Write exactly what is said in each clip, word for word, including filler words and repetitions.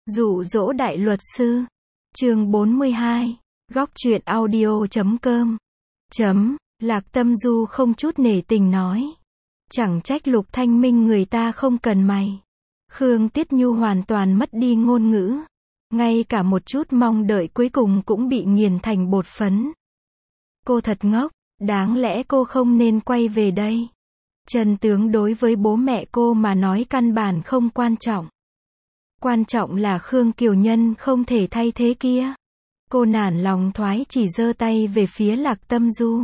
Dụ dỗ đại luật sư. Chương bốn mươi hai. Góc truyện audio chấm com. Chấm. Lạc Tâm Du không chút nể tình nói. Chẳng trách Lục Thanh Minh người ta không cần mày. Khương Tiết Nhu hoàn toàn mất đi ngôn ngữ. Ngay cả một chút mong đợi cuối cùng cũng bị nghiền thành bột phấn. Cô thật ngốc, đáng lẽ cô không nên quay về đây. Chân tướng đối với bố mẹ cô mà nói căn bản không quan trọng. Quan trọng là Khương Kiều Nhân không thể thay thế kia. Cô nản lòng thoái chỉ giơ tay về phía Lạc Tâm Du.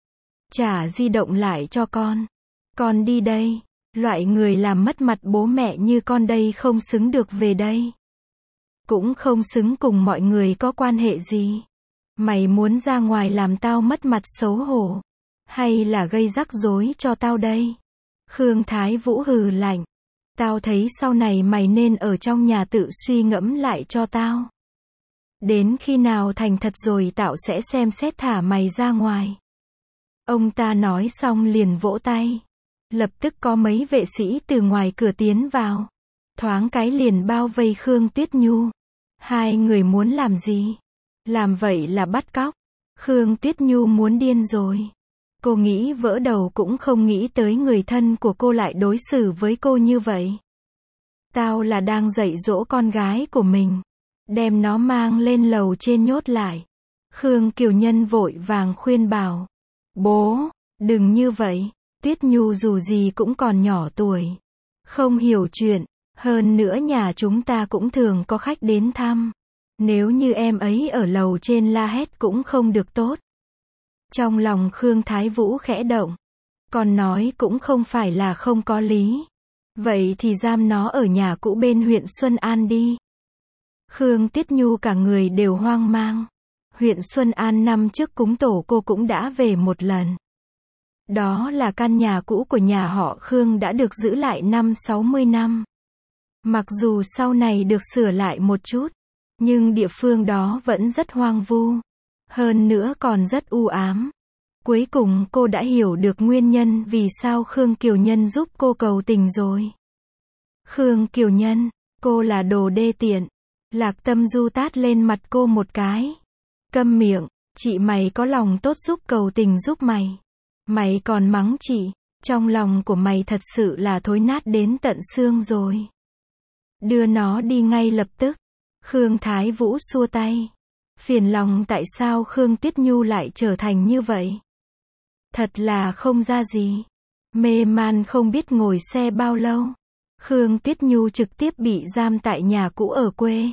Trả di động lại cho con. Con đi đây. Loại người làm mất mặt bố mẹ như con đây không xứng được về đây. Cũng không xứng cùng mọi người có quan hệ gì. Mày muốn ra ngoài làm tao mất mặt xấu hổ, hay là gây rắc rối cho tao đây? Khương Thái Vũ hừ lạnh. Tao thấy sau này mày nên ở trong nhà tự suy ngẫm lại cho tao. Đến khi nào thành thật rồi tao sẽ xem xét thả mày ra ngoài. Ông ta nói xong liền vỗ tay. Lập tức có mấy vệ sĩ từ ngoài cửa tiến vào. Thoáng cái liền bao vây Khương Tuyết Nhu. Hai người muốn làm gì? Làm vậy là bắt cóc. Khương Tuyết Nhu muốn điên rồi. Cô nghĩ vỡ đầu cũng không nghĩ tới người thân của cô lại đối xử với cô như vậy. Tao là đang dạy dỗ con gái của mình. Đem nó mang lên lầu trên nhốt lại. Khương Kiều Nhân vội vàng khuyên bảo. Bố, đừng như vậy. Tuyết Nhu dù gì cũng còn nhỏ tuổi. Không hiểu chuyện. Hơn nữa nhà chúng ta cũng thường có khách đến thăm. Nếu như em ấy ở lầu trên la hét cũng không được tốt. Trong lòng Khương Thái Vũ khẽ động. Còn nói cũng không phải là không có lý. Vậy thì giam nó ở nhà cũ bên huyện Xuân An đi. Khương Tiết Nhu cả người đều hoang mang. Huyện Xuân An năm trước cúng tổ cô cũng đã về một lần. Đó là căn nhà cũ của nhà họ Khương đã được giữ lại năm sáu mươi năm. Mặc dù sau này được sửa lại một chút, nhưng địa phương đó vẫn rất hoang vu. Hơn nữa còn rất u ám. Cuối cùng cô đã hiểu được nguyên nhân vì sao Khương Kiều Nhân giúp cô cầu tình rồi. Khương Kiều Nhân, cô là đồ đê tiện. Lạc Tâm Du tát lên mặt cô một cái. Câm miệng, chị mày có lòng tốt giúp cầu tình giúp mày. Mày còn mắng chị, trong lòng của mày thật sự là thối nát đến tận xương rồi. Đưa nó đi ngay lập tức. Khương Thái Vũ xua tay. Phiền lòng tại sao Khương Tiết Nhu lại trở thành như vậy. Thật là không ra gì. Mê man không biết ngồi xe bao lâu. Khương Tiết Nhu trực tiếp bị giam tại nhà cũ ở quê.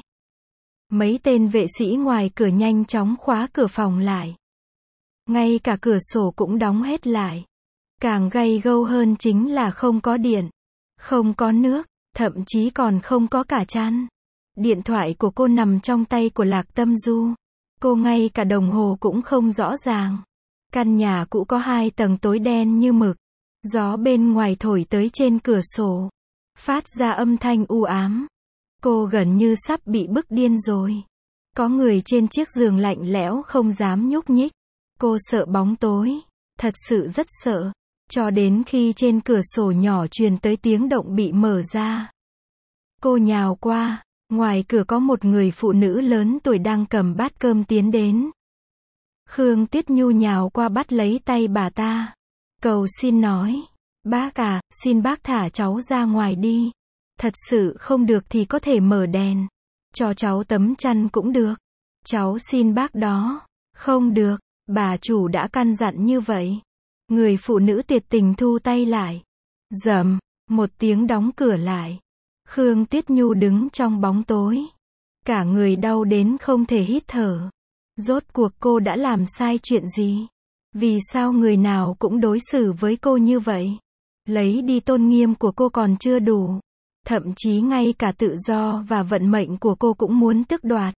Mấy tên vệ sĩ ngoài cửa nhanh chóng khóa cửa phòng lại. Ngay cả cửa sổ cũng đóng hết lại. Càng gay gâu hơn chính là không có điện, không có nước, thậm chí còn không có cả chăn. Điện thoại của cô nằm trong tay của Lạc Tâm Du. Cô ngay cả đồng hồ cũng không rõ ràng. Căn nhà cũ có hai tầng tối đen như mực. Gió bên ngoài thổi tới trên cửa sổ, phát ra âm thanh u ám. Cô gần như sắp bị bức điên rồi. Có người trên chiếc giường lạnh lẽo không dám nhúc nhích. Cô sợ bóng tối, thật sự rất sợ. Cho đến khi trên cửa sổ nhỏ truyền tới tiếng động bị mở ra. Cô nhào qua, ngoài cửa có một người phụ nữ lớn tuổi đang cầm bát cơm tiến đến. Khương Tiết Nhu nhào qua bắt lấy tay bà ta. Cầu xin nói, bác à, xin bác thả cháu ra ngoài đi. Thật sự không được thì có thể mở đèn. Cho cháu tấm chăn cũng được. Cháu xin bác đó. Không được, bà chủ đã căn dặn như vậy. Người phụ nữ tuyệt tình thu tay lại. Rầm, một tiếng đóng cửa lại. Khương Tiết Nhu đứng trong bóng tối. Cả người đau đến không thể hít thở. Rốt cuộc cô đã làm sai chuyện gì? Vì sao người nào cũng đối xử với cô như vậy? Lấy đi tôn nghiêm của cô còn chưa đủ. Thậm chí ngay cả tự do và vận mệnh của cô cũng muốn tước đoạt.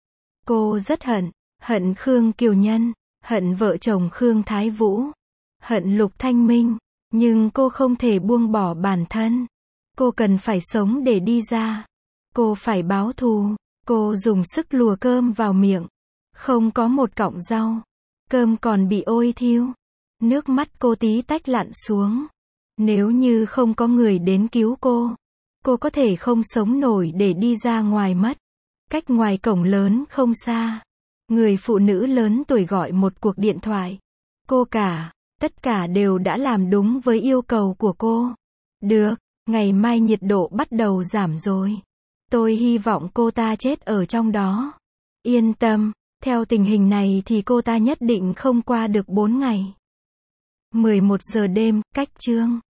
Cô rất hận. Hận Khương Kiều Nhân. Hận vợ chồng Khương Thái Vũ. Hận Lục Thanh Minh. Nhưng cô không thể buông bỏ bản thân. Cô cần phải sống để đi ra. Cô phải báo thù. Cô dùng sức lùa cơm vào miệng. Không có một cọng rau. Cơm còn bị ôi thiêu. Nước mắt cô tí tách lặn xuống. Nếu như không có người đến cứu cô, Cô có thể không sống nổi để đi ra ngoài mất. Cách ngoài cổng lớn không xa. Người phụ nữ lớn tuổi gọi một cuộc điện thoại. Cô cả, tất cả đều đã làm đúng với yêu cầu của cô. Được, ngày mai nhiệt độ bắt đầu giảm rồi. Tôi hy vọng cô ta chết ở trong đó. Yên tâm, theo tình hình này thì cô ta nhất định không qua được bốn ngày. mười một giờ đêm, cách chương